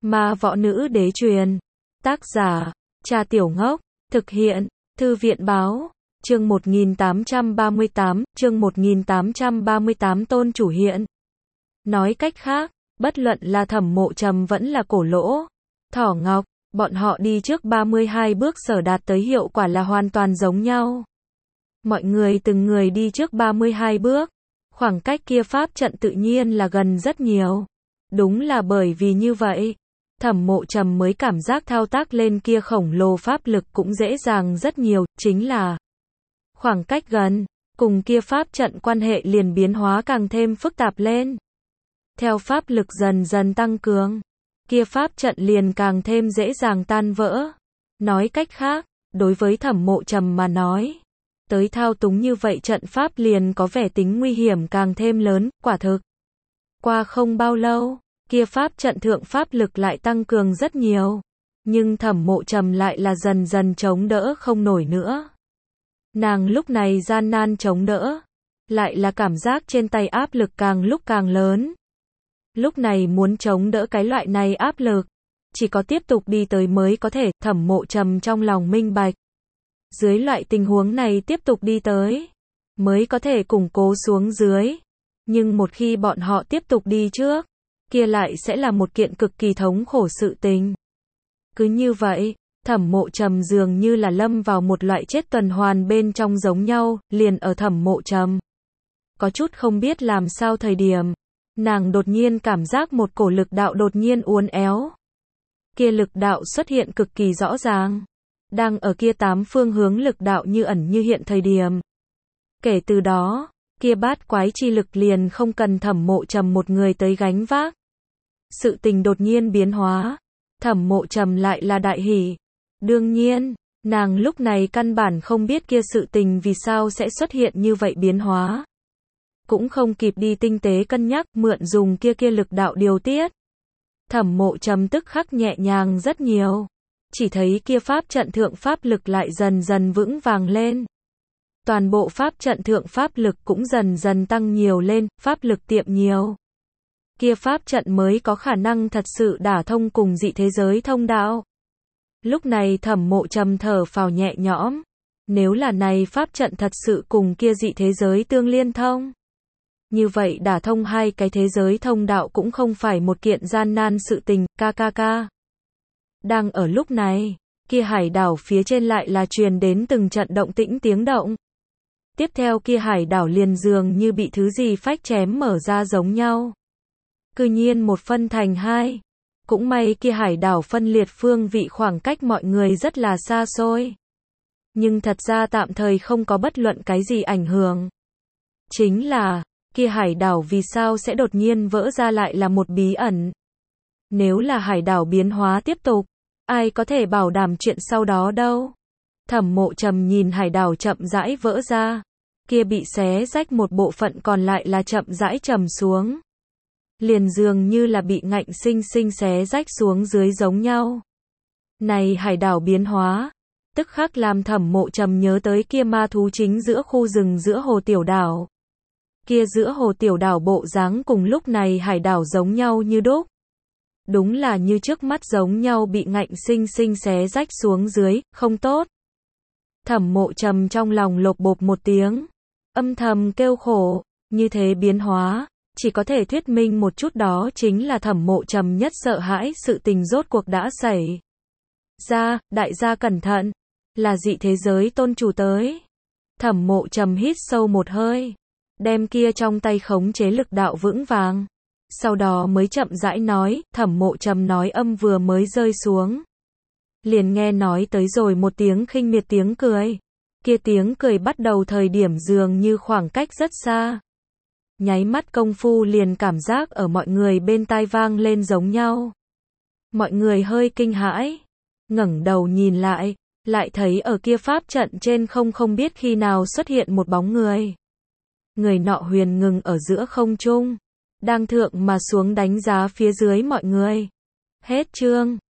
Ma võ nữ đế truyền. Tác giả, Cha Tiểu Ngốc. Thực hiện, Thư viện báo. Chương 1838, Tôn chủ hiện. Nói cách khác, bất luận là Thẩm Mộ Trầm vẫn là Cổ Lỗ, Thỏ Ngọc, bọn họ đi trước 32 bước sở đạt tới hiệu quả là hoàn toàn giống nhau. Mọi người từng người đi trước 32 bước, khoảng cách kia pháp trận tự nhiên là gần rất nhiều. Đúng là bởi vì như vậy, Thẩm Mộ Trầm mới cảm giác thao tác lên kia khổng lồ pháp lực cũng dễ dàng rất nhiều, chính là khoảng cách gần, cùng kia pháp trận quan hệ liền biến hóa càng thêm phức tạp lên. Theo pháp lực dần dần tăng cường, kia pháp trận liền càng thêm dễ dàng tan vỡ. Nói cách khác, đối với Thẩm Mộ Trầm mà nói, tới thao túng như vậy trận pháp liền có vẻ tính nguy hiểm càng thêm lớn, quả thực. Qua không bao lâu, kia pháp trận thượng pháp lực lại tăng cường rất nhiều, nhưng Thẩm Mộ Trầm lại là dần dần chống đỡ không nổi nữa. Nàng lúc này gian nan chống đỡ, lại là cảm giác trên tay áp lực càng lúc càng lớn. Lúc này muốn chống đỡ cái loại này áp lực, chỉ có tiếp tục đi tới mới có thể. Thẩm Mộ Trầm trong lòng minh bạch, dưới loại tình huống này tiếp tục đi tới, mới có thể củng cố xuống dưới. Nhưng một khi bọn họ tiếp tục đi trước, kia lại sẽ là một kiện cực kỳ thống khổ sự tình. Cứ như vậy, Thẩm Mộ Trầm dường như là lâm vào một loại chết tuần hoàn bên trong giống nhau. Liền ở Thẩm Mộ Trầm có chút không biết làm sao thời điểm, nàng đột nhiên cảm giác một cổ lực đạo đột nhiên uốn éo. Kia lực đạo xuất hiện cực kỳ rõ ràng, đang ở kia 8 phương hướng lực đạo như ẩn như hiện thời điểm. Kể từ đó, kia bát quái chi lực liền không cần Thẩm Mộ Trầm một người tới gánh vác. Sự tình đột nhiên biến hóa, Thẩm Mộ Trầm lại là đại hỉ. Đương nhiên, nàng lúc này căn bản không biết kia sự tình vì sao sẽ xuất hiện như vậy biến hóa. Cũng không kịp đi tinh tế cân nhắc, mượn dùng kia lực đạo điều tiết. Thẩm Mộ Trầm tức khắc nhẹ nhàng rất nhiều. Chỉ thấy kia pháp trận thượng pháp lực lại dần dần vững vàng lên. Toàn bộ pháp trận thượng pháp lực cũng dần dần tăng nhiều lên, pháp lực tiệm nhiều. Kia pháp trận mới có khả năng thật sự đả thông cùng dị thế giới thông đạo. Lúc này Thẩm Mộ Trầm thở phào nhẹ nhõm. Nếu là này pháp trận thật sự cùng kia dị thế giới tương liên thông, như vậy đả thông hai cái thế giới thông đạo cũng không phải một kiện gian nan sự tình. Đang ở lúc này, kia hải đảo phía trên lại là truyền đến từng trận động tĩnh tiếng động. Tiếp theo kia hải đảo liền dường như bị thứ gì phách chém mở ra giống nhau. Cư nhiên một phân thành hai. Cũng may kia hải đảo phân liệt phương vị khoảng cách mọi người rất là xa xôi. Nhưng thật ra tạm thời không có bất luận cái gì ảnh hưởng. Chính là, kia hải đảo vì sao sẽ đột nhiên vỡ ra lại là một bí ẩn. Nếu là hải đảo biến hóa tiếp tục, ai có thể bảo đảm chuyện sau đó đâu. Thẩm Mộ Trầm nhìn hải đảo chậm rãi vỡ ra, kia bị xé rách một bộ phận còn lại là chậm rãi trầm xuống. Liền dường như là bị ngạnh sinh sinh xé rách xuống dưới giống nhau. Này hải đảo biến hóa, tức khắc làm Thẩm Mộ Trầm nhớ tới kia ma thú chính giữa khu rừng giữa hồ tiểu đảo. Kia giữa hồ tiểu đảo bộ dáng cùng lúc này hải đảo giống nhau như đúc. Đúng là như trước mắt giống nhau bị ngạnh sinh sinh xé rách xuống dưới, không tốt. Thẩm Mộ Trầm trong lòng lột bột một tiếng, âm thầm kêu khổ. Như thế biến hóa, chỉ có thể thuyết minh một chút, đó chính là Thẩm Mộ Trầm nhất sợ hãi sự tình rốt cuộc đã xảy ra. Đại gia cẩn thận, là dị thế giới tôn chủ tới. Thẩm Mộ Trầm hít sâu một hơi, đem kia trong tay khống chế lực đạo vững vàng. Sau đó mới chậm rãi nói. Thẩm Mộ Trầm nói âm vừa mới rơi xuống, liền nghe nói tới rồi một tiếng khinh miệt tiếng cười. Kia tiếng cười bắt đầu thời điểm dường như khoảng cách rất xa. Nháy mắt công phu liền cảm giác ở mọi người bên tai vang lên giống nhau. Mọi người hơi kinh hãi, ngẩng đầu nhìn lại thấy ở kia pháp trận trên không biết khi nào xuất hiện một bóng người. Người nọ huyền ngừng ở giữa không trung, đang thượng mà xuống đánh giá phía dưới mọi người. Hết chương.